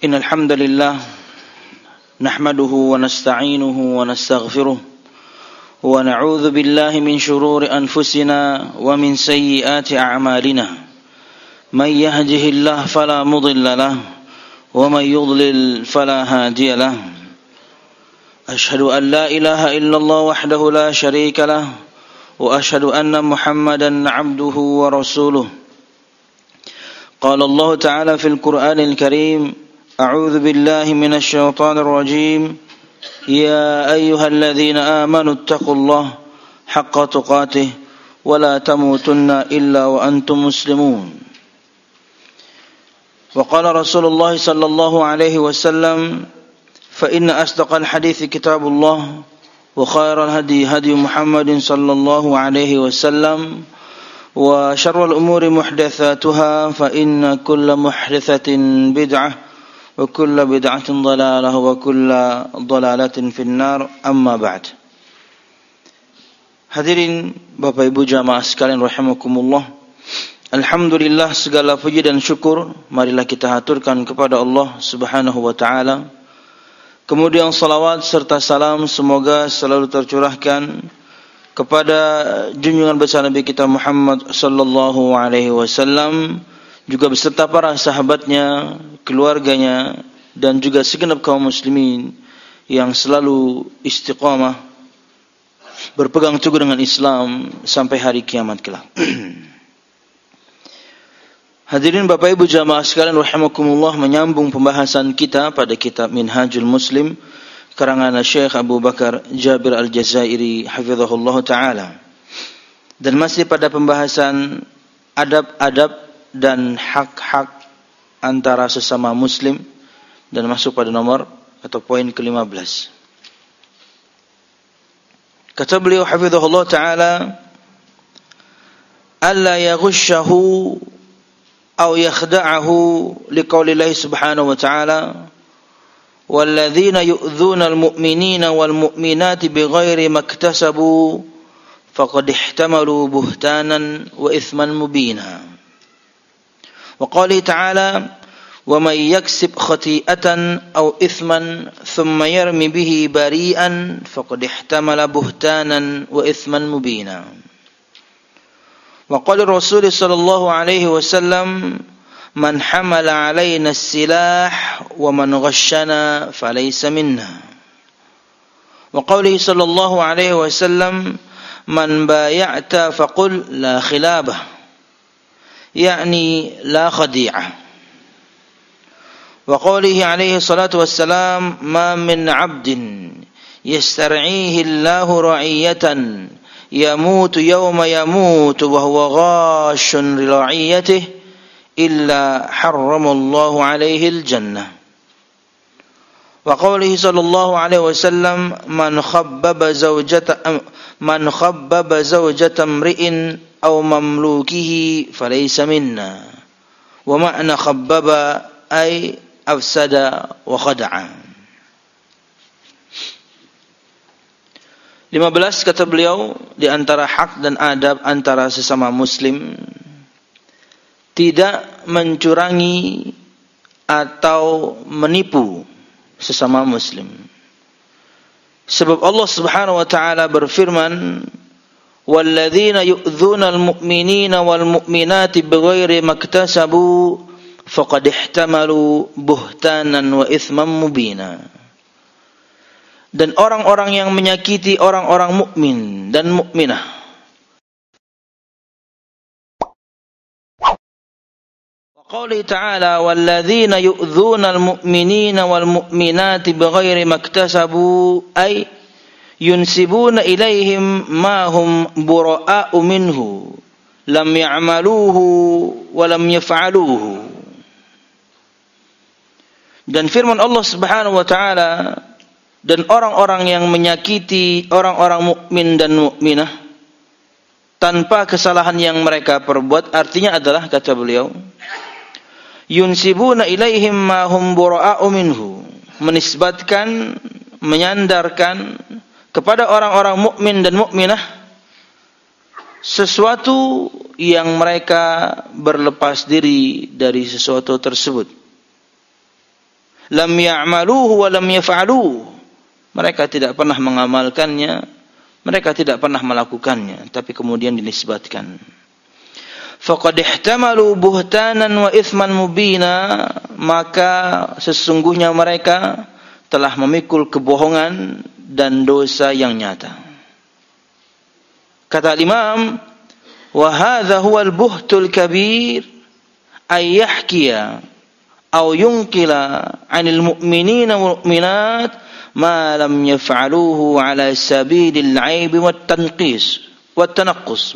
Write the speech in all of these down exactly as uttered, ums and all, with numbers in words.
إن الحمد لله نحمده ونستعينه ونستغفره ونعوذ بالله من شرور أنفسنا ومن سيئات أعمالنا من يهده الله فلا مضل له ومن يضلل فلا هادي له أشهد أن لا إله إلا الله وحده لا شريك له وأشهد أن محمدا عبده ورسوله قال الله تعالى في القرآن الكريم أعوذ بالله من الشيطان الرجيم يا أيها الذين آمنوا اتقوا الله حق تقاته ولا تموتن إلا وأنتم مسلمون وقال رسول الله صلى الله عليه وسلم فإن أصدق الحديث كتاب الله وخير الهدي هدي محمد صلى الله عليه وسلم وشر الأمور محدثاتها فإن كل محدثة بدعة وكل بدعة ضلالة وكل ضلالة في النار أما بعد. Hadirin Bapak Ibu jamaah sekalian rahimakumullah. Alhamdulillah, segala puji dan syukur marilah kita haturkan kepada Allah Subhanahu wa taala. Kemudian salawat serta salam semoga selalu tercurahkan kepada junjungan besar Nabi kita Muhammad sallallahu alaihi wasallam, juga beserta para sahabatnya, keluarganya, dan juga segenap kaum muslimin yang selalu istiqamah berpegang teguh dengan Islam sampai hari kiamat kelak. Hadirin Bapak Ibu jamaah sekalian rahimakumullah, menyambung pembahasan kita pada kitab Minhajul Muslim karangan Syekh Abu Bakar Jabir Al-Jazairi hafizahullah taala, dan masih pada pembahasan adab-adab dan hak-hak antara sesama muslim, dan masuk pada nomor atau poin ke lima belas. Kata beliau hafizahullah taala, alla yaghushahu aw yakhda'ahu liqaulillahi subhanahu wa ta'ala walladzina yu'dzuna almu'minina walmu'minati bighairi maktasabu faqad ihtamalu buhtanan wa ithman mubina. وقال تعالى ومن يكسب خطيئة أو إثما ثم يرمي به بريئا فقد احتمل بهتانا وإثما مبينا. وقال الرسول صلى الله عليه وسلم من حمل علينا السلاح ومن غشنا فليس منا. وقوله صلى الله عليه وسلم من بايعت فقل لا خلابه يعني لا خديعة. وقوله عليه الصلاة والسلام ما من عبد يسترعيه الله رعية يموت يوم يموت وهو غاش لرعيته إلا حرم الله عليه الجنة. وقوله صلى الله عليه وسلم من خبب زوجة من خبب زوجة امرئ أو مملوكه فليس منا. ومعنى خبب أي أفسد وخدع. lima belas kata beliau, di antara hak dan adab antara sesama muslim, tidak mencurangi atau menipu sesama muslim. Sebab Allah Subhanahu wa taala berfirman, walladzina yu'dzuna al-mu'minina wal-mu'minati bighairi maktasabu faqad ihtamalu buhtanan wa ithman mubina. Dan orang-orang yang menyakiti orang-orang mukmin dan mukminah, wa qauli ta'ala walladzina yu'dzuna al-mu'minina wal-mu'minati bighairi maktasabu ay yunsibuna ilaihim ma hum bura'a'u minhu lam ya'maluhu wa lam yaf'aluhu. Dan firman Allah Subhanahu wa taala, dan orang-orang yang menyakiti orang-orang mukmin dan mukminah tanpa kesalahan yang mereka perbuat, artinya adalah kata beliau yunsibuna ilaihim ma hum bura'a'u minhu, menisbatkan, menyandarkan kepada orang-orang mukmin dan mukminah sesuatu yang mereka berlepas diri dari sesuatu tersebut. lam ya'maluhu wa lam yaf'aluhu. Mereka tidak pernah mengamalkannya, mereka tidak pernah melakukannya, tapi kemudian dinisbatkan. Faqad ihtamalu buhtanan wa ithman mubina, maka sesungguhnya mereka telah memikul kebohongan dan dosa yang nyata. Kata Imam, wa hadha huwa al-buhtul kabir ay yahkiya aw yunqila 'anil mu'minina wal mu'minat ma lam yaf'aluhu 'ala sabilil 'aib wat tanqis wat tanaqqus.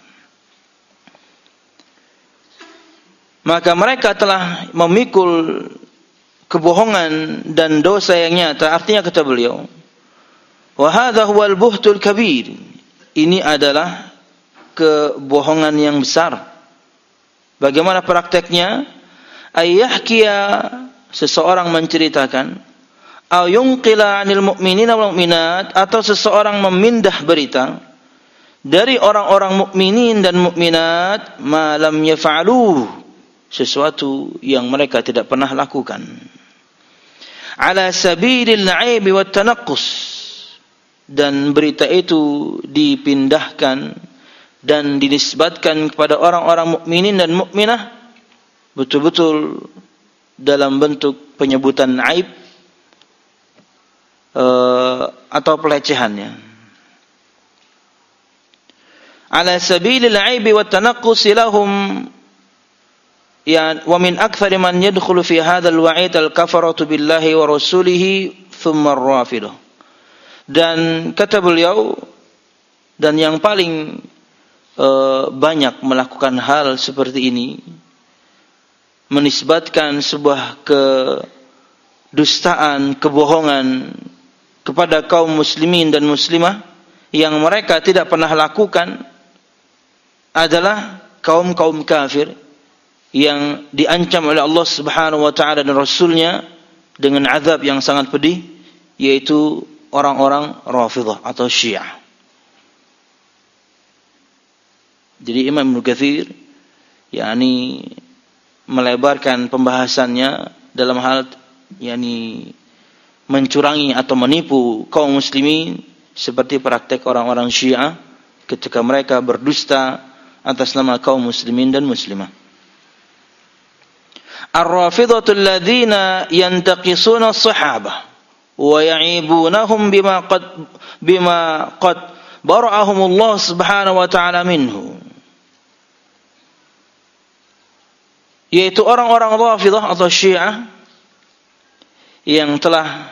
Maka mereka telah memikul kebohongan dan dosa yang nyata. Artinya kata beliau, wa hadha huwal buhtul kabir, ini adalah kebohongan yang besar. Bagaimana prakteknya? Ayyahkiya, seseorang menceritakan, aw yunqila 'anil mu'minina wal mu'minat, atau seseorang memindah berita dari orang-orang mukminin dan mukminat, ma lam yaf'aluhu, sesuatu yang mereka tidak pernah lakukan, ala sabilil 'aib wat tanaqqus, dan berita itu dipindahkan dan dinisbatkan kepada orang-orang mukminin dan mukminah betul-betul dalam bentuk penyebutan aib uh, atau pelecehannya. Ala sabilil 'aib wat tanaqqus lahum, ya, wa min aktsari man yadkhulu fi hadzal wa'id al-kafaratu billahi wa rasulihi thumma ar-rafidah. Dan kata beliau, dan yang paling e, banyak melakukan hal seperti ini, menisbatkan sebuah kedustaan, kebohongan kepada kaum muslimin dan muslimah yang mereka tidak pernah lakukan, adalah kaum-kaum kafir yang diancam oleh Allah Subhanahu wa taala dan Rasulnya dengan azab yang sangat pedih, yaitu orang-orang Rafidhah atau Syiah. Jadi Imam Ibnu Katsir yakni melebarkan pembahasannya dalam hal yakni mencurangi atau menipu kaum muslimin seperti praktek orang-orang Syiah ketika mereka berdusta atas nama kaum muslimin dan muslimah. Ar-Rafidhatul ladzina yantaqisuna as-sahabah wa ya'ibunahum bima qad bima qad bara'ahumullah subhanahu wa ta'ala minhu, yaitu orang-orang Rafidhah atau Syiah yang telah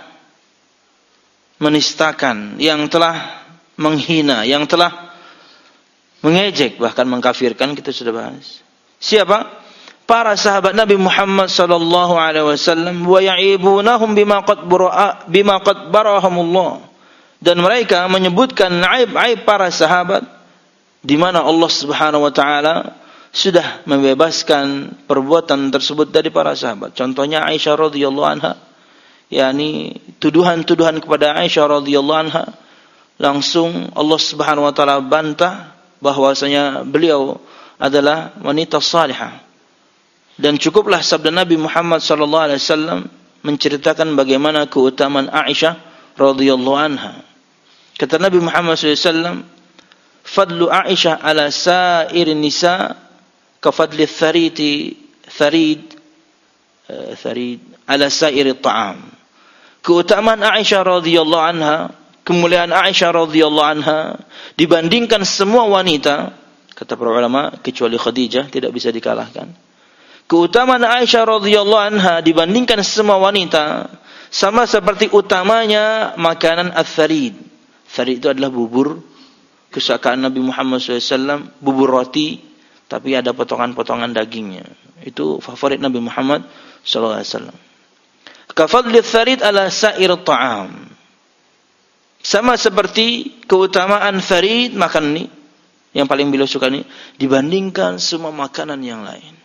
menistakan, yang telah menghina, yang telah mengejek, bahkan mengkafirkan. Kita sudah bahas siapa? Para sahabat Nabi Muhammad sallallahu alaihi wasallam. Wa ya'ibunahum bima qad bara'a bima qad barahumullah, dan mereka menyebutkan aib-aib para sahabat di mana Allah Subhanahu wa taala sudah membebaskan perbuatan tersebut dari para sahabat. Contohnya Aisyah radhiyallahu anha, yakni tuduhan-tuduhan kepada Aisyah radhiyallahu anha langsung Allah Subhanahu wa taala bantah bahwasanya beliau adalah wanita salihah. Dan cukuplah sabda Nabi Muhammad sallallahu alaihi wasallam menceritakan bagaimana keutamaan Aisyah radhiyallahu anha. Kata Nabi Muhammad sallallahu alaihi wasallam, fadlu Aisyah ala sairin nisa ka fadli thariti tharid tharid ala sairi ta'am. Keutamaan Aisyah radhiyallahu anha, kemuliaan Aisyah radhiyallahu anha dibandingkan semua wanita, kata para ulama, kecuali Khadijah tidak bisa dikalahkan. Keutamaan Aisyah radhiyallahu anha dibandingkan semua wanita sama seperti utamanya makanan ats-tsarid. Tsarid itu adalah bubur kesukaan Nabi Muhammad sallallahu alaihi wasallam, bubur roti tapi ada potongan-potongan dagingnya. Itu favorit Nabi Muhammad sallallahu alaihi wasallam. Kafadli ats-tsarid ala sa'ir at-ta'am. Sama seperti keutamaan tsarid, makan ini yang paling beliau suka ini, dibandingkan semua makanan yang lain.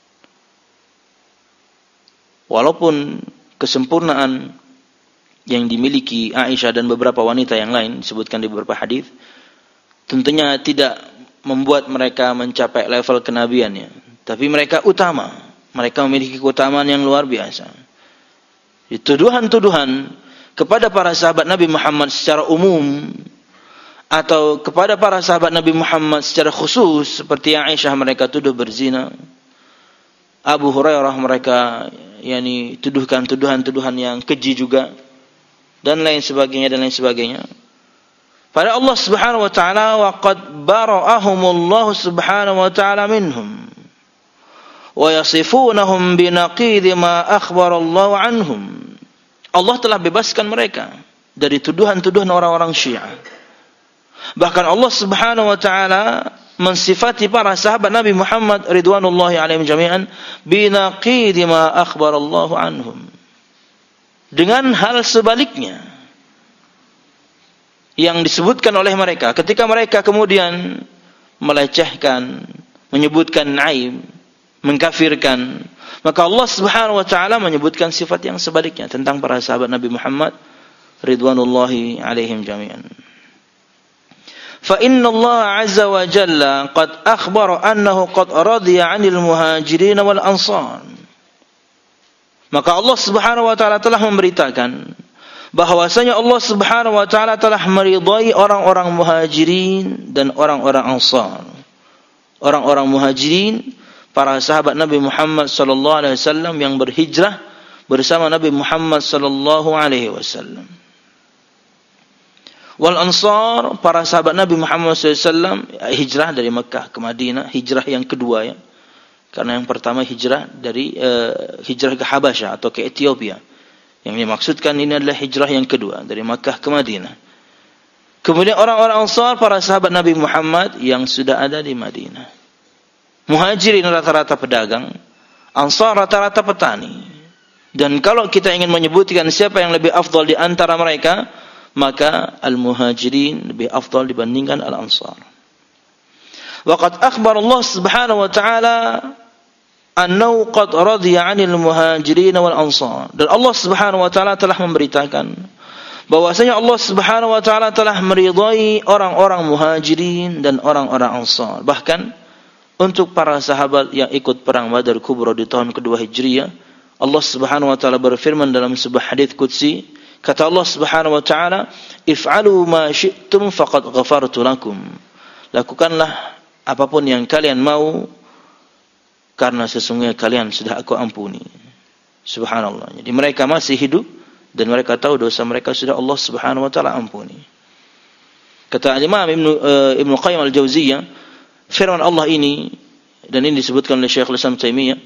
Walaupun kesempurnaan yang dimiliki Aisyah dan beberapa wanita yang lain disebutkan di beberapa hadis, tentunya tidak membuat mereka mencapai level kenabiannya, tapi mereka utama, mereka memiliki keutamaan yang luar biasa. Tuduhan-tuduhan kepada para sahabat Nabi Muhammad secara umum atau kepada para sahabat Nabi Muhammad secara khusus, seperti yang Aisyah mereka tuduh berzina, Abu Hurairah mereka yakni tuduhkan tuduhan-tuduhan yang keji juga, dan lain sebagainya dan lain sebagainya. Pada Allah Subhanahu wa taala, wa qad bara'ahumullahu subhanahu wa taala minhum wa yasifunahum binaqid ma akhbarallahu anhum. Allah telah bebaskan mereka dari tuduhan-tuduhan orang-orang Syiah. Bahkan Allah Subhanahu wa taala mensifati para sahabat Nabi Muhammad ridwanullahi alaihim jami'an binaqid ma akhbarallahu anhum, dengan hal sebaliknya yang disebutkan oleh mereka ketika mereka kemudian melecehkan, menyebutkan aib, mengkafirkan, maka Allah Subhanahu wa taala menyebutkan sifat yang sebaliknya tentang para sahabat Nabi Muhammad ridwanullahi alaihim jami'an. Fa inna Allah azza wa jalla qad akhbara annahu qad radiya 'anil muhajirin wal ansar. Maka Allah Subhanahu wa taala telah memberitakan bahwasanya Allah Subhanahu wa taala telah meridai orang-orang muhajirin dan orang-orang ansar. Orang-orang muhajirin, para sahabat Nabi Muhammad sallallahu alaihi wasallam yang berhijrah bersama Nabi Muhammad sallallahu alaihi wasallam. Wal ansar, para sahabat Nabi Muhammad sallallahu alaihi wasallam hijrah dari Mekah ke Madinah, hijrah yang kedua ya. Karena yang pertama hijrah dari uh, hijrah ke Habasyah atau ke Ethiopia. Yang dimaksudkan ini adalah hijrah yang kedua dari Makkah ke Madinah. Kemudian orang-orang Ansar, para sahabat Nabi Muhammad yang sudah ada di Madinah. Muhajirin rata-rata pedagang, Ansar rata-rata petani. Dan kalau kita ingin menyebutkan siapa yang lebih afdal di antara mereka, maka al-muhajirin lebih afdal dibandingkan al-ansar. Waqad akhbar Allah Subhanahu wa taala annahu qad radiya 'anil muhajirin wal ansar. Dan Allah Subhanahu wa taala telah memberitakan bahwasanya Allah Subhanahu wa taala telah meridai orang-orang muhajirin dan orang-orang ansar. Bahkan untuk para sahabat yang ikut perang Badar Kubra di tahun kedua Hijriah, Allah Subhanahu wa taala berfirman dalam sebuah hadis qudsi, kata Allah Subhanahu wa taala, "If'alu ma syi'tum faqad ghafartu lakum." Lakukanlah apapun yang kalian mau, karena sesungguhnya kalian sudah aku ampuni. Subhanallah. Jadi mereka masih hidup dan mereka tahu dosa mereka sudah Allah Subhanahu wa taala ampuni. Kata Imam Ibnu uh, Ibnu Qayyim al-Jauziyah, firman Allah ini, dan ini disebutkan oleh Syekhul Islam Taimiyah,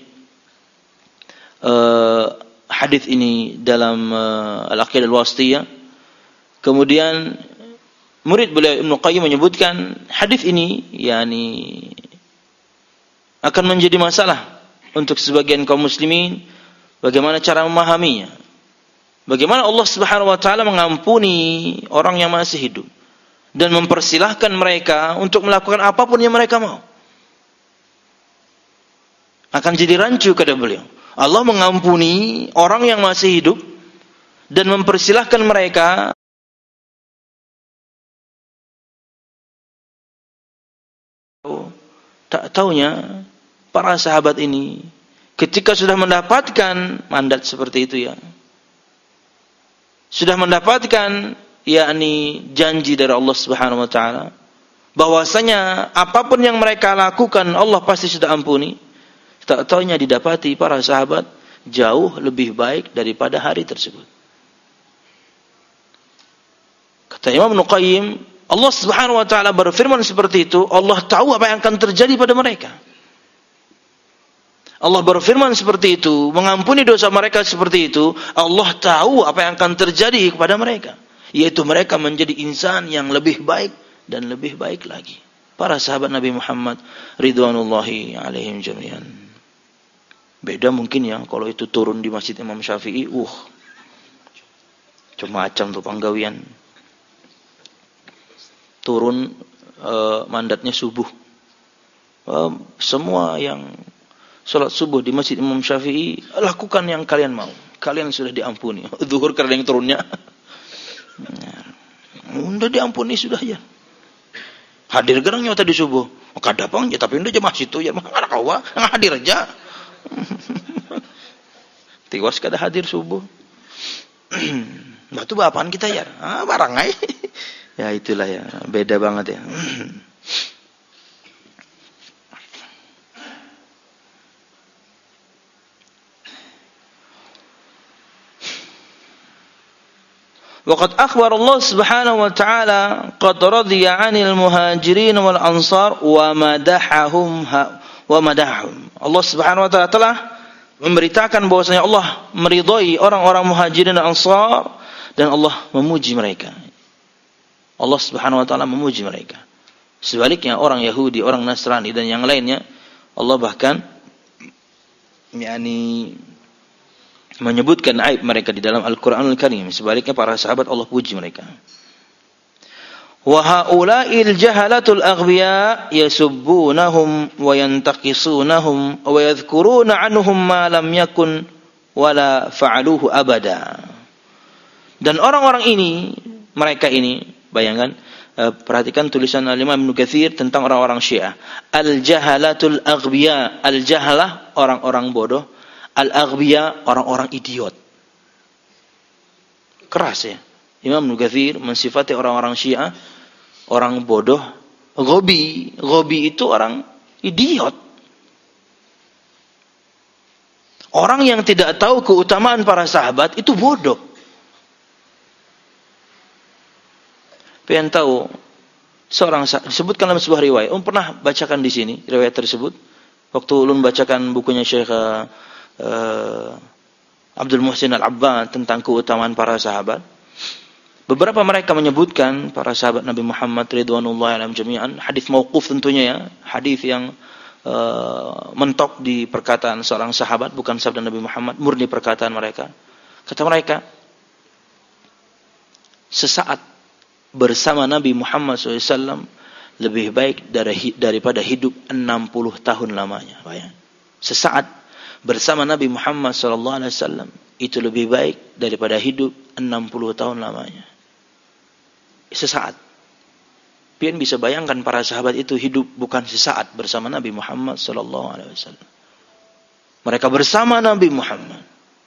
uh, hadis ini dalam uh, Al-Aqidah Al-Wasithiyah. Kemudian murid beliau Ibnu Qayyim menyebutkan hadis ini yakni akan menjadi masalah untuk sebagian kaum muslimin bagaimana cara memahaminya. Bagaimana Allah Subhanahu wa taala mengampuni orang yang masih hidup dan mempersilahkan mereka untuk melakukan apapun yang mereka mau. Akan jadi rancu kata beliau. Allah mengampuni orang yang masih hidup dan mempersilahkan mereka tak taunya para sahabat ini ketika sudah mendapatkan mandat seperti itu ya, sudah mendapatkan yakni janji dari Allah Subhanahu wa taala bahwasanya apapun yang mereka lakukan Allah pasti sudah ampuni, tak taunya didapati para sahabat jauh lebih baik daripada hari tersebut. Kata Imam Ibnu Qayyim, Allah Subhanahu wa taala berfirman seperti itu, Allah tahu apa yang akan terjadi pada mereka. Allah berfirman seperti itu, mengampuni dosa mereka seperti itu, Allah tahu apa yang akan terjadi kepada mereka, yaitu mereka menjadi insan yang lebih baik dan lebih baik lagi. Para sahabat Nabi Muhammad ridwanullahi alaihim jami'an. Beda mungkin ya kalau itu turun di Masjid Imam Syafi'i, uh cuma macam tuh panggawian. Turun uh, mandatnya subuh. Uh, semua yang salat subuh di Masjid Imam Syafi'i, lakukan yang kalian mau. Kalian sudah diampuni. Zuhur karena yang turunnya. Sudah diampuni sudah ya. Hadir gerang nyata di subuh. Kadapang ya tapi udah jemaah situ ya mah ada kawa, hadir aja. Tiwas kada hadir subuh. Batu apaan kita ya? Ah, barang aja. Ya itulah ya, beda banget ya. Waqad akhbar Allah Subhanahu wa ta'ala qad radiya 'anil muhajirin wal ansar wa madahahum wa madahum. Allah Subhanahu wa ta'ala telah memberitakan bahwasanya Allah meridhai orang-orang muhajirin dan ansar dan Allah memuji mereka. Allah Subhanahu wa ta'ala memuji mereka. Sebaliknya orang Yahudi, orang Nasrani dan yang lainnya, Allah bahkan yakni menyebutkan aib mereka di dalam Al-Qur'anul Karim. Sebaliknya para sahabat Allah puji mereka. Wa haula'il jahalatul aghbiya yasubbunahum wa yantaqisunahum wa yadhkuruna anhum ma lam yakun wala fa'aluhu abada. Dan orang-orang ini, mereka ini, bayangkan, perhatikan tulisan Al-Imam Ibnu Katsir tentang orang-orang Syiah. Al-jahalatul aghbiya, al-jahalah orang-orang bodoh, al-aghbiya orang-orang idiot. Keras ya. Imam Ibnu Katsir mensifati orang-orang Syiah orang bodoh, ghabi. Ghabi itu orang idiot. Orang yang tidak tahu keutamaan para sahabat itu bodoh. Pengen tahu seorang disebutkan dalam sebuah riwayat. Um pernah bacakan di sini riwayat tersebut waktu ulun bacakan bukunya Syekh uh, Abdul Muhsin Al-Abbad tentang keutamaan para sahabat. Beberapa mereka menyebutkan para sahabat Nabi Muhammad ridwanullahi alaihim jami'an, hadis mauquf tentunya ya, hadis yang uh, mentok di perkataan seorang sahabat, bukan sabda Nabi Muhammad, murni perkataan mereka. Kata mereka, sesaat bersama Nabi Muhammad shallallahu alaihi wasallam lebih baik dari, daripada hidup enam puluh tahun lamanya. Bayang. Sesaat bersama Nabi Muhammad shallallahu alaihi wasallam itu lebih baik daripada hidup enam puluh tahun lamanya. Sesaat. Pian bisa bayangkan para sahabat itu hidup bukan sesaat bersama Nabi Muhammad shallallahu alaihi wasallam. Mereka bersama Nabi Muhammad.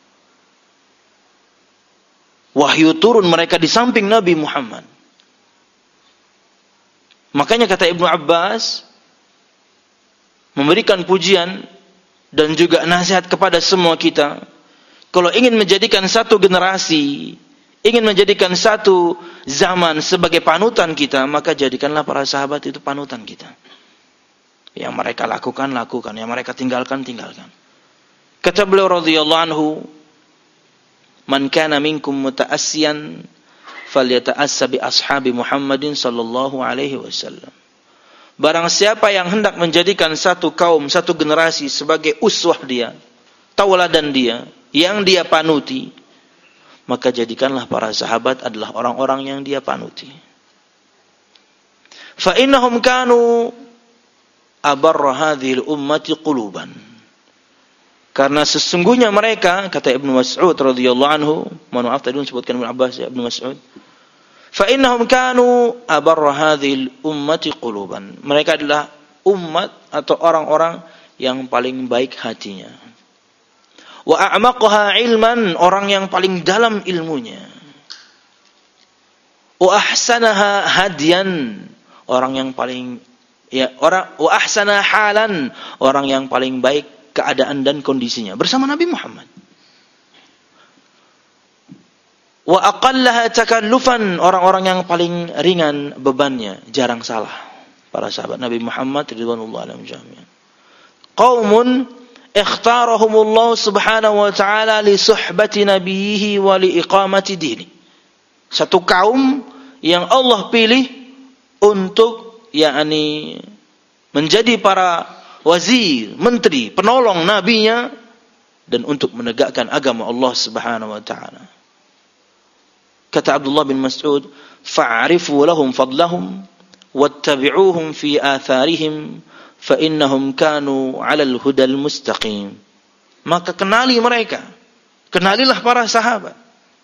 Wahyu turun mereka di samping Nabi Muhammad. Makanya kata Ibnu Abbas memberikan pujian dan juga nasihat kepada semua kita. Kalau ingin menjadikan satu generasi, ingin menjadikan satu zaman sebagai panutan kita, maka jadikanlah para sahabat itu panutan kita. Yang mereka lakukan, lakukan. Yang mereka tinggalkan, tinggalkan. Kata beliau radhiyallahu anhu, "Man kana minkum muta'assiyan falyata'assa bi ashabi Muhammadin sallallahu alaihi wasallam." Barang siapa yang hendak menjadikan satu kaum, satu generasi sebagai uswah dia, tauladan dia, yang dia panuti, maka jadikanlah para sahabat adalah orang-orang yang dia panuti. Fa innahum kanu abarra hadhil ummati quluban. Karena sesungguhnya mereka, kata Ibnu Mas'ud radhiyallahu anhu, mohon maaf tadi disebutkan Ibnu Abbas ya, Ibnu Mas'ud. Fa innahum kanu abarra hadhil ummati quluban. Mereka adalah umat atau orang-orang yang paling baik hatinya. Wa a'maqaha ilman, orang yang paling dalam ilmunya. Wa ahsanaha hadiyan, orang yang paling ya orang wa ahsana halan, orang yang paling baik keadaan dan kondisinya bersama Nabi Muhammad. Wa aqallaha takallufan, orang-orang yang paling ringan bebannya, jarang salah. Para sahabat Nabi Muhammad ridwanullahi alaihim jami'an. Qaumun ikhtarahumullah subhanahu wa ta'ala li suhbati nabiyhi wa li iqamati dini. Satu kaum yang Allah pilih untuk yakni menjadi para wazir, menteri, penolong nabinya dan untuk menegakkan agama Allah Subhanahu wa taala. Kata Abdullah bin Mas'ud, "Fa'arifu lahum fadlahum wattabi'uhum fi atharihim fa innahum kanu 'alal hudal mustaqim." Maka kenali mereka. Kenalilah para sahabat.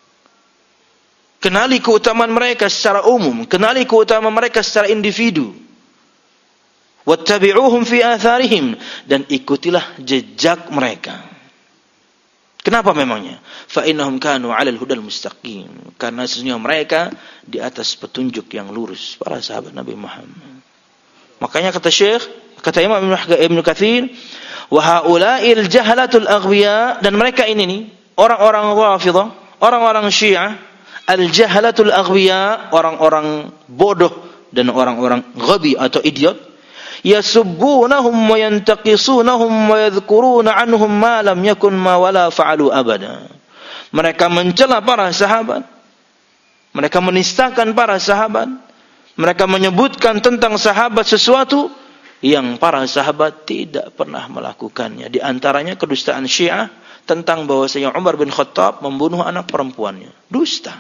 Kenali keutamaan mereka secara umum, kenali keutamaan mereka secara individu. Wattabi'uhum fi atharihim, dan ikutilah jejak mereka. Kenapa memangnya? Fa innahum kanu 'alal hudal mustaqim. Karena sesungguhnya mereka di atas petunjuk yang lurus, para sahabat Nabi Muhammad. Makanya kata Syekh, kata Imam Ibnu Katsir, wa haula'il jahlatul aghwiya, dan mereka ini nih, orang-orang Rafidhah, orang-orang Syiah, al-jahlatul aghwiya, orang-orang bodoh dan orang-orang ghabi atau idiot, yasubbunahum wa yantaqisunahum wa yadhkuruna anhum ma lam yakun ma wala fa'alu abada. Mereka mencela para sahabat, mereka menistakan para sahabat, mereka menyebutkan tentang sahabat sesuatu yang para sahabat tidak pernah melakukannya. Di antaranya kedustaan Syiah tentang bahwasanya Umar bin Khattab membunuh anak perempuannya. Dusta.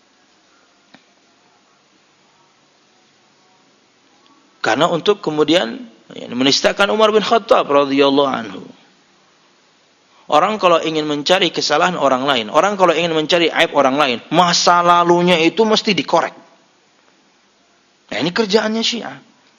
Karena untuk kemudian ya, menistakan Umar bin Khattab radhiyallahu anhu. Orang kalau ingin mencari kesalahan orang lain, orang kalau ingin mencari aib orang lain, masa lalunya itu mesti dikorek. Nah, ini kerjaannya Syiah.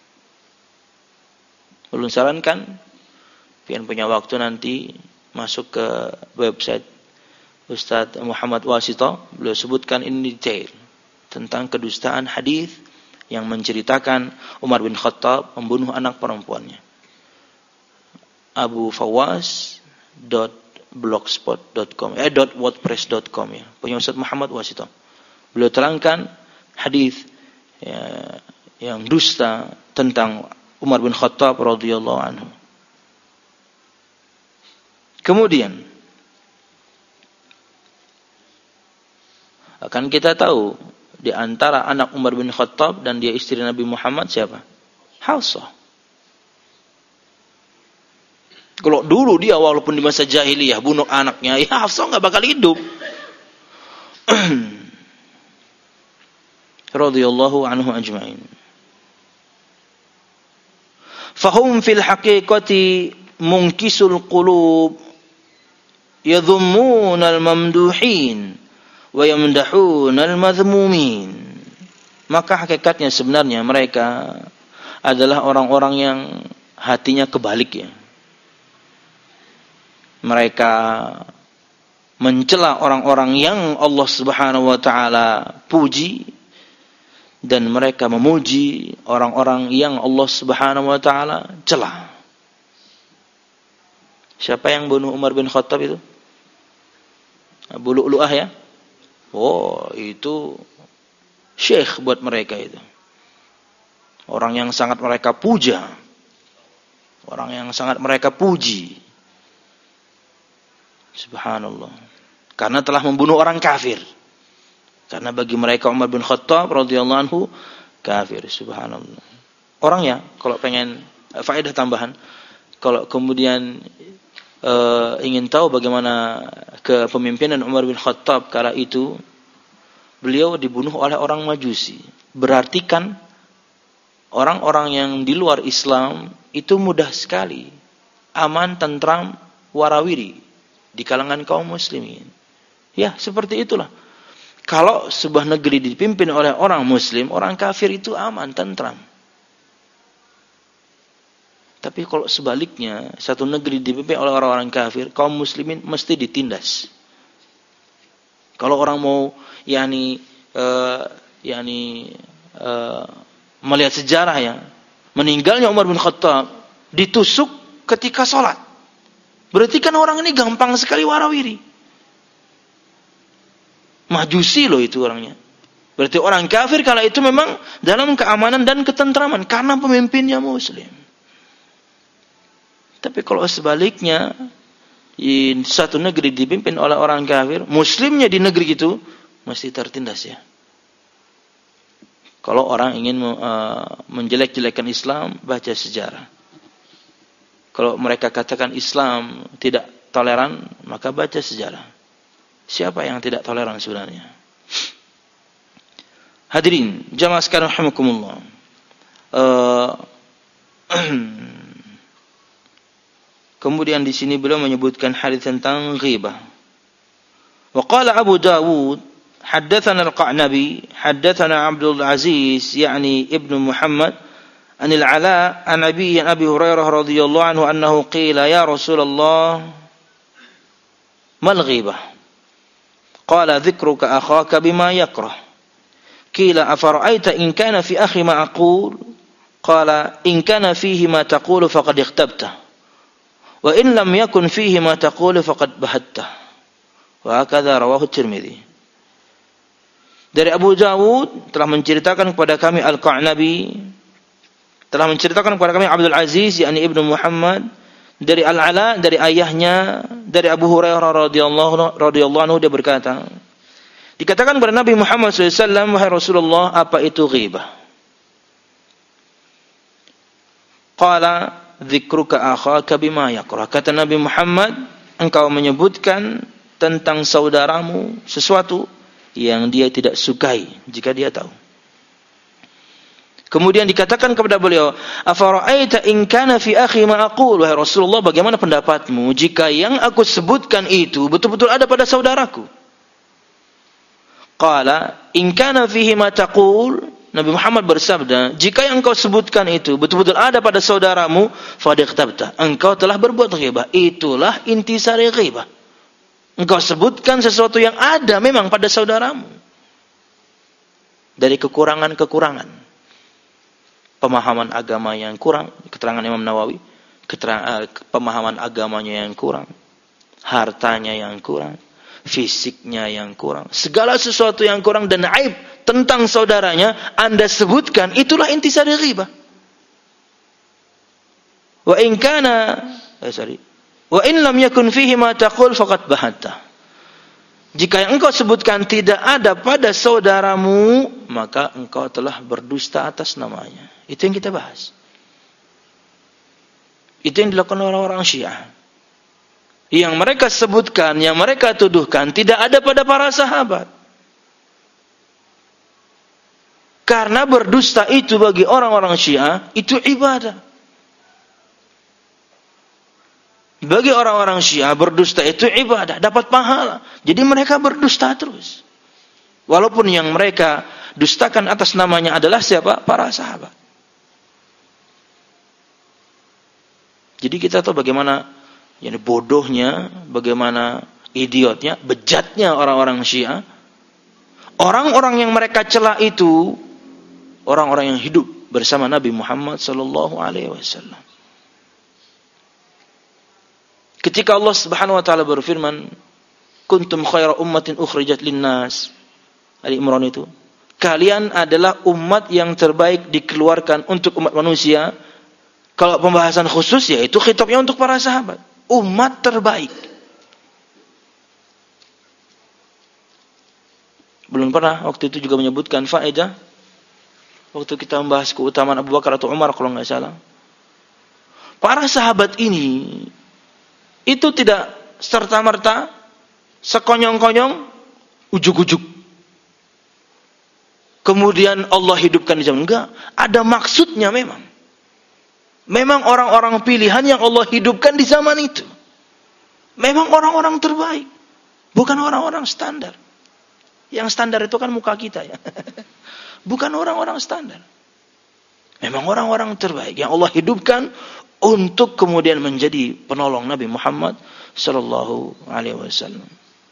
Belum sarankan, pian punya waktu nanti masuk ke website Ustaz Muhammad Wasito, beliau sebutkan ini detail tentang kedustaan hadis yang menceritakan Umar bin Khattab membunuh anak perempuannya. abu fawaz dot blogspot dot com eh .wordpress dot com ya, punya Ustaz Muhammad Wasito. Beliau terangkan hadis ya, yang dusta tentang Umar bin Khattab radhiyallahu anhu. Kemudian akan kita tahu di antara anak Umar bin Khattab dan dia istri Nabi Muhammad siapa? Hafsah. Kalau dulu dia walaupun di masa jahiliyah bunuh anaknya, ya Hafsah enggak bakal hidup. Radhiyallahu anhu ajma'in. Fahum fil haqiqati munkisul qulub yadhummunal mamduhin wa yamdahunal madhmumin. Maka hakikatnya sebenarnya mereka adalah orang-orang yang hatinya kebalik ya. Mereka mencela orang-orang yang Allah Subhanahu wa taala puji, dan mereka memuji orang-orang yang Allah Subhanahu wa taala cela. Siapa yang bunuh Umar bin Khattab itu? Abu Lu'lu'ah ya? Oh, itu syekh buat mereka itu. Orang yang sangat mereka puja. Orang yang sangat mereka puji. Subhanallah. Karena telah membunuh orang kafir. Karena bagi mereka Umar bin Khattab radhiyallahu anhu kafir. Subhanallah. Orangnya kalau pengen faedah tambahan, kalau kemudian e, ingin tahu bagaimana kepemimpinan Umar bin Khattab kala itu, beliau dibunuh oleh orang Majusi. Berarti kan orang-orang yang di luar Islam itu mudah sekali aman, tentram, warawiri di kalangan kaum muslimin. Ya, seperti itulah. Kalau sebuah negeri dipimpin oleh orang muslim, orang kafir itu aman, tentram. Tapi kalau sebaliknya, satu negeri dipimpin oleh orang-orang kafir, kaum muslimin mesti ditindas. Kalau orang mau yakni uh, yakni uh, melihat sejarah ya, meninggalnya Umar bin Khattab ditusuk ketika sholat. Berarti kan orang ini gampang sekali warawiri. Majusi loh itu orangnya. Berarti orang kafir kala itu memang dalam keamanan dan ketentraman karena pemimpinnya muslim. Tapi kalau sebaliknya, di satu negeri dipimpin oleh orang kafir, muslimnya di negeri itu mesti tertindas ya. Kalau orang ingin uh, menjelek-jelekan Islam, baca sejarah. Kalau mereka katakan Islam tidak toleran, maka baca sejarah. Siapa yang tidak toleran sebenarnya? Hadirin, jamaah sekalian rahimakumullah. Uh, kemudian di sini beliau menyebutkan hadis tentang ghibah. Wa qala Abu Dawud, haddatsana al-Qa'nabi, haddatsana Abdul Aziz, yani Ibnu Muhammad, عن العلاء عن أبي أبي هريرة رضي الله عنه أنه قيل يا رسول الله mal ghibah? Qala dzikruka akhaka bima yakrah. Qila afara'aita in kana fi akhi ma aqul? Qala in kana fihi ma taqulu faqad ikhtabta. Wa in lam yakun fihi ma taqulu faqad bahatta. Wa hakadha rawahu Tirmidzi. Dari Abu Dawud telah menceritakan kepada kami Al-Qa'nabi, telah menceritakan kepada kami Abdul Aziz yakni Ibnu Muhammad dari Al-Ala dari ayahnya dari Abu Hurairah radhiyallahu radhiyallahu anhu, dia berkata, dikatakan kepada Nabi Muhammad sallallahu alaihi wasallam, wahai Rasulullah, apa itu ghibah? Qala dzikruka akhaka bima yakrah. Kata Nabi Muhammad, engkau menyebutkan tentang saudaramu sesuatu yang dia tidak sukai jika dia tahu. Kemudian dikatakan kepada beliau, afara'aita in kana fi akhi ma aqul? Wahai Rasulullah, bagaimana pendapatmu jika yang aku sebutkan itu betul-betul ada pada saudaraku? Qala in kana fihi ma taqul. Nabi Muhammad bersabda, jika yang engkau sebutkan itu betul-betul ada pada saudaramu, faqad ikhtabta, engkau telah berbuat ghibah. Itulah intisari ghibah. Engkau sebutkan sesuatu yang ada memang pada saudaramu dari kekurangan-kekurangan. Pemahaman agama yang kurang, keterangan Imam Nawawi, keterangan, pemahaman agamanya yang kurang, hartanya yang kurang, fisiknya yang kurang, segala sesuatu yang kurang dan aib tentang saudaranya Anda sebutkan, itulah intisari ghibah. Wa in kana eh, sorry. Wa in lam yakun fihi ma taqul faqad bahatta. Jika yang engkau sebutkan tidak ada pada saudaramu, maka engkau telah berdusta atas namanya. Itu yang kita bahas. Itu yang dilakukan orang-orang Syiah. Yang mereka sebutkan, yang mereka tuduhkan tidak ada pada para sahabat. Karena berdusta itu bagi orang-orang Syiah itu ibadah. Bagi orang-orang Syiah berdusta itu ibadah, dapat pahala. Jadi mereka berdusta terus. Walaupun yang mereka dustakan atas namanya adalah siapa? Para sahabat. Jadi kita tahu bagaimana yani bodohnya, bagaimana idiotnya, bejatnya orang-orang Syiah. Orang-orang yang mereka cela itu orang-orang yang hidup bersama Nabi Muhammad sallallahu alaihi wasallam. Ketika Allah Subhanahu wa taala berfirman, "Kuntum khaira ummatin ukhrijat linnas." Ali Imran itu. Kalian adalah umat yang terbaik dikeluarkan untuk umat manusia. Kalau pembahasan khusus yaitu khitabnya untuk para sahabat. Umat terbaik. Belum pernah waktu itu juga menyebutkan faedah waktu kita membahas keutamaan Abu Bakar atau Umar kalau enggak salah. Para sahabat ini itu tidak serta-merta sekonyong-konyong ujuk-ujuk. Kemudian Allah hidupkan di zaman. Enggak, ada maksudnya memang. Memang orang-orang pilihan yang Allah hidupkan di zaman itu. Memang orang-orang terbaik. Bukan orang-orang standar. Yang standar itu kan muka kita ya. Bukan orang-orang standar. Memang orang-orang terbaik yang Allah hidupkan untuk kemudian menjadi penolong Nabi Muhammad sallallahu alaihi wasallam.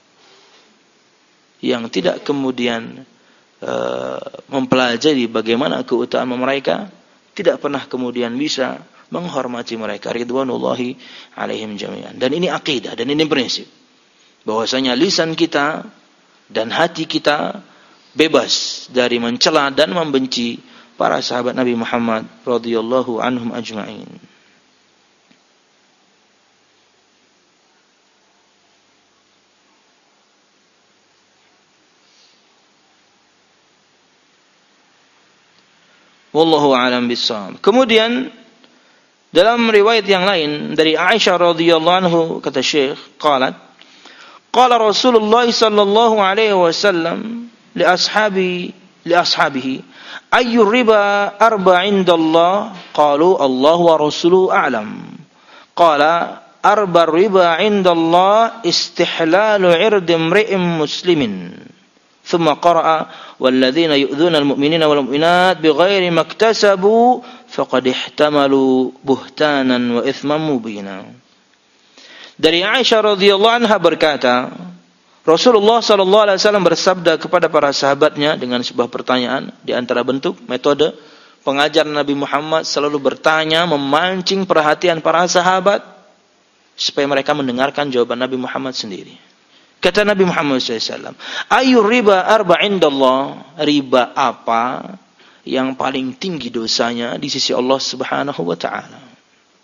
Yang tidak kemudian uh, mempelajari bagaimana keutamaan mereka, tidak pernah kemudian bisa menghormati mereka ridwanullahi alaihim jami'an. Dan ini akidah dan ini prinsip. Bahwasanya lisan kita dan hati kita bebas dari mencela dan membenci para sahabat Nabi Muhammad radhiyallahu anhum ajma'in. Wallahu a'lam bishawab. Kemudian dalam riwayat yang lain dari Aisyah radhiyallahu anhu kata Syekh, qalat qala Rasulullah sallallahu alaihi wasallam li ashabi li ashabihi ayyu riba arba 'inda Allah qalu Allah wa rasuluhu a'lam qala arba riba 'inda Allah istihlalu 'irdi imri'in muslimin thumma qara'a walladzina yu'dzuna al-mu'minina wal mu'minat bighairi maktasabu faqad ihtamalu buhtanan wa ithman mubina. Dari Aisyah radhiyallahu anha berkata, Rasulullah sallallahu alaihi wasallam bersabda kepada para sahabatnya dengan sebuah pertanyaan. Di antara bentuk metode pengajaran Nabi Muhammad selalu bertanya, memancing perhatian para sahabat supaya mereka mendengarkan jawaban Nabi Muhammad sendiri. Kata Nabi Muhammad shallallahu alaihi wasallam, ayu riba arba indallah, riba apa yang paling tinggi dosanya di sisi Allah Subhanahu wa taala?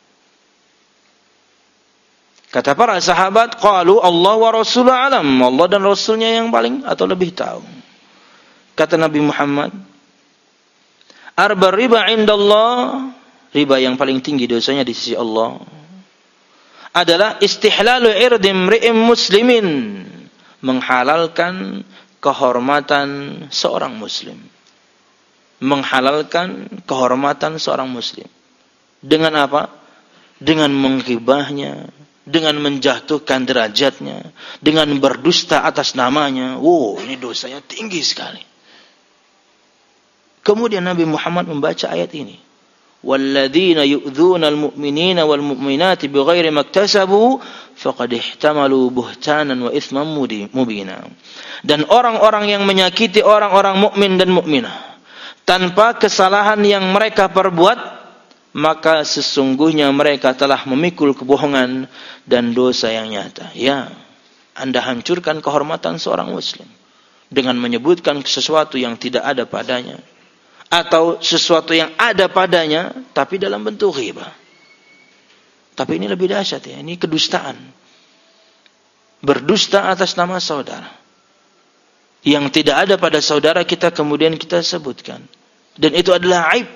Kata para sahabat, qalu Allah wa rasuluhu alam, Allah dan Rasulnya yang paling atau lebih tahu. Kata Nabi Muhammad, arba riba indallah, riba yang paling tinggi dosanya di sisi Allah adalah istihlalu irdi imri'in muslimin, menghalalkan kehormatan seorang muslim. Menghalalkan kehormatan seorang muslim. Dengan apa? Dengan menghibahnya, dengan menjatuhkan derajatnya, dengan berdusta atas namanya. Wow, ini dosanya tinggi sekali. Kemudian Nabi Muhammad membaca ayat ini. Walladzina yu'dzuna al-mu'minina wal mu'minati bighairi maktasabu faqad ihtamalu buhtanan wa itsman mubina. Dan orang-orang yang menyakiti orang-orang mukmin dan mukminah tanpa kesalahan yang mereka perbuat, maka sesungguhnya mereka telah memikul kebohongan dan dosa yang nyata. Ya, Anda hancurkan kehormatan seorang muslim dengan menyebutkan sesuatu yang tidak ada padanya, atau sesuatu yang ada padanya tapi dalam bentuk ghibah. Tapi ini lebih dahsyat ya, ini kedustaan. Berdusta atas nama saudara. Yang tidak ada pada saudara kita kemudian kita sebutkan. Dan itu adalah aib.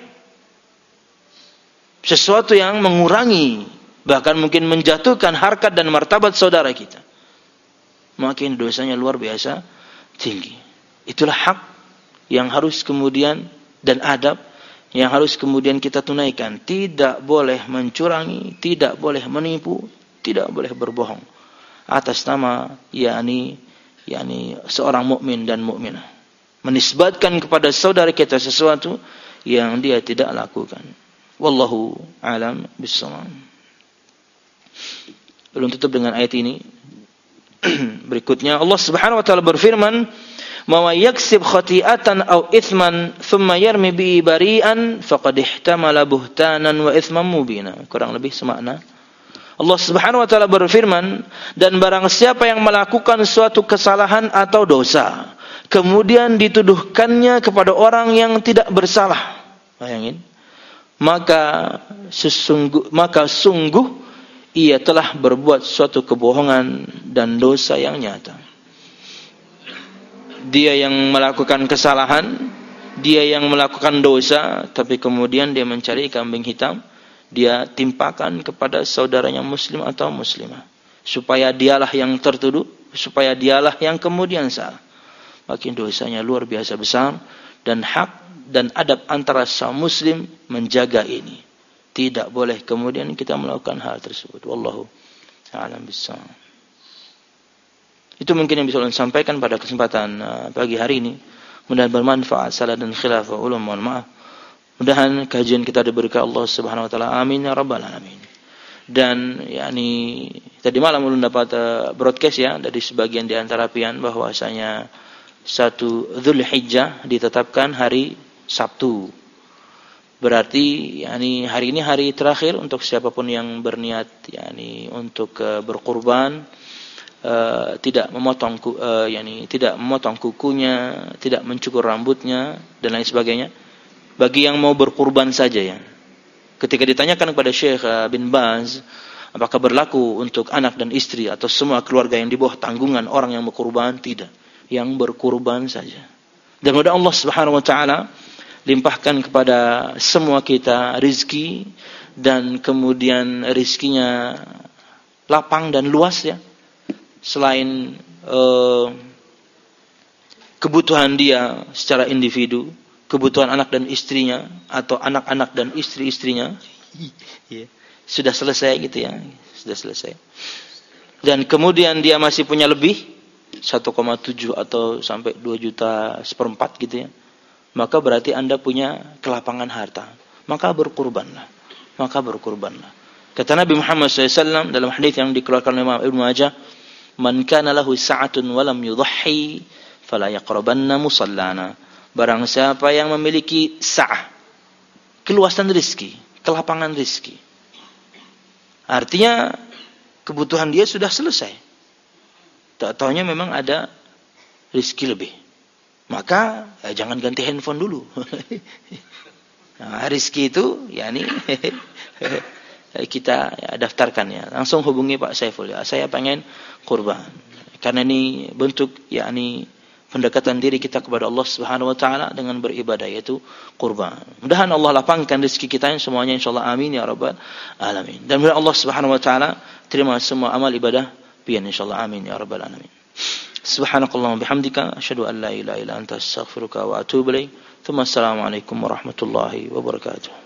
Sesuatu yang mengurangi, bahkan mungkin menjatuhkan harkat dan martabat saudara kita. Makin dosanya luar biasa tinggi. Itulah hak yang harus kemudian, dan adab yang harus kemudian kita tunaikan. Tidak boleh mencurangi, tidak boleh menipu, tidak boleh berbohong atas nama yakni yakni seorang mukmin dan mukminah. Menisbatkan kepada saudara kita sesuatu yang dia tidak lakukan. Wallahu a'lam bissawab. Belum tutup dengan ayat ini. Berikutnya Allah Subhanahu wa taala berfirman, "Ma yaksib khati'atan aw ithman thumma yarmi bi bari'an faqad ihtamala buhtanan wa ithman mubina." Kurang lebih semakna. Allah Subhanahu wa taala berfirman, dan barang siapa yang melakukan suatu kesalahan atau dosa, kemudian dituduhkannya kepada orang yang tidak bersalah. Bayangin. Maka sesungguh maka sungguh ia telah berbuat suatu kebohongan dan dosa yang nyata. Dia yang melakukan kesalahan, dia yang melakukan dosa, tapi kemudian dia mencari kambing hitam, dia timpakan kepada saudaranya muslim atau muslimah, supaya dialah yang tertuduh, supaya dialah yang kemudian salah. Makin dosanya luar biasa besar, dan hak dan adab antara kaum muslim menjaga ini. Tidak boleh kemudian kita melakukan hal tersebut. Wallahu a'lam bissawab. Itu mungkin yang bisa saya sampaikan pada kesempatan uh, pagi hari ini. Mudah-mudahan bermanfaat. Salah dan khilaf wa ulum, mohon maaf. Mudah-mudahan kajian kita diberkahi Allah Subhanahu wa taala. Amin ya rabbal alamin. Dan yakni tadi malam ulun dapat uh, broadcast ya dari sebagian di antara pian bahwasanya satu Dzulhijjah ditetapkan hari Sabtu. Berarti yakni hari ini hari terakhir untuk siapapun yang berniat yakni untuk uh, berkurban, uh, tidak memotong uh, yakni tidak memotong kukunya, tidak mencukur rambutnya dan lain sebagainya. Bagi yang mau berkurban saja ya. Ketika ditanyakan kepada Syekh uh, bin Baz, apakah berlaku untuk anak dan istri atau semua keluarga yang di bawah tanggungan orang yang berkurban? Tidak. Yang berkurban saja. Dan mudah Allah Subhanahu wa taala limpahkan kepada semua kita rizki, dan kemudian rizkinya lapang dan luas ya. Selain uh, kebutuhan dia secara individu, kebutuhan anak dan istrinya atau anak-anak dan istri-istrinya yeah. sudah selesai gitu ya, sudah selesai. Dan kemudian dia masih punya lebih satu koma tujuh atau sampai dua juta seperempat gitu ya. Maka berarti Anda punya kelapangan harta. Maka berkurbanlah. Maka berkurbanlah. Kata Nabi Muhammad shallallahu alaihi wasallam dalam hadis yang dikeluarkan oleh Imam Ibnu Majah, "Man kana lahu sa'atun wa lam yudhhi, fala yaqrabanna musallana." Barang siapa yang memiliki sa'ah, keluasan rezeki, kelapangan rezeki. Artinya kebutuhan dia sudah selesai. Tak taunya memang ada rezeki lebih. Maka eh, jangan ganti handphone dulu. Nah, rezeki itu yakni kita ya, daftarkan ya. Langsung hubungi Pak Saiful ya. Saya pengen kurban. Karena ini bentuk yakni pendekatan diri kita kepada Allah Subhanahu wa taala dengan beribadah, yaitu kurban. Mudahan Allah lapangkan rezeki kita semuanya insyaallah, amin ya rabbal alamin. Dan mudah Allah Subhanahu wa taala terima semua amal ibadah pian insyaallah, amin ya rabbal alamin. Subhanakallahumma bihamdika asyhadu an la ilaha illa anta astaghfiruka wa atubu ilaik. Assalamualaikum warahmatullahi wabarakatuh.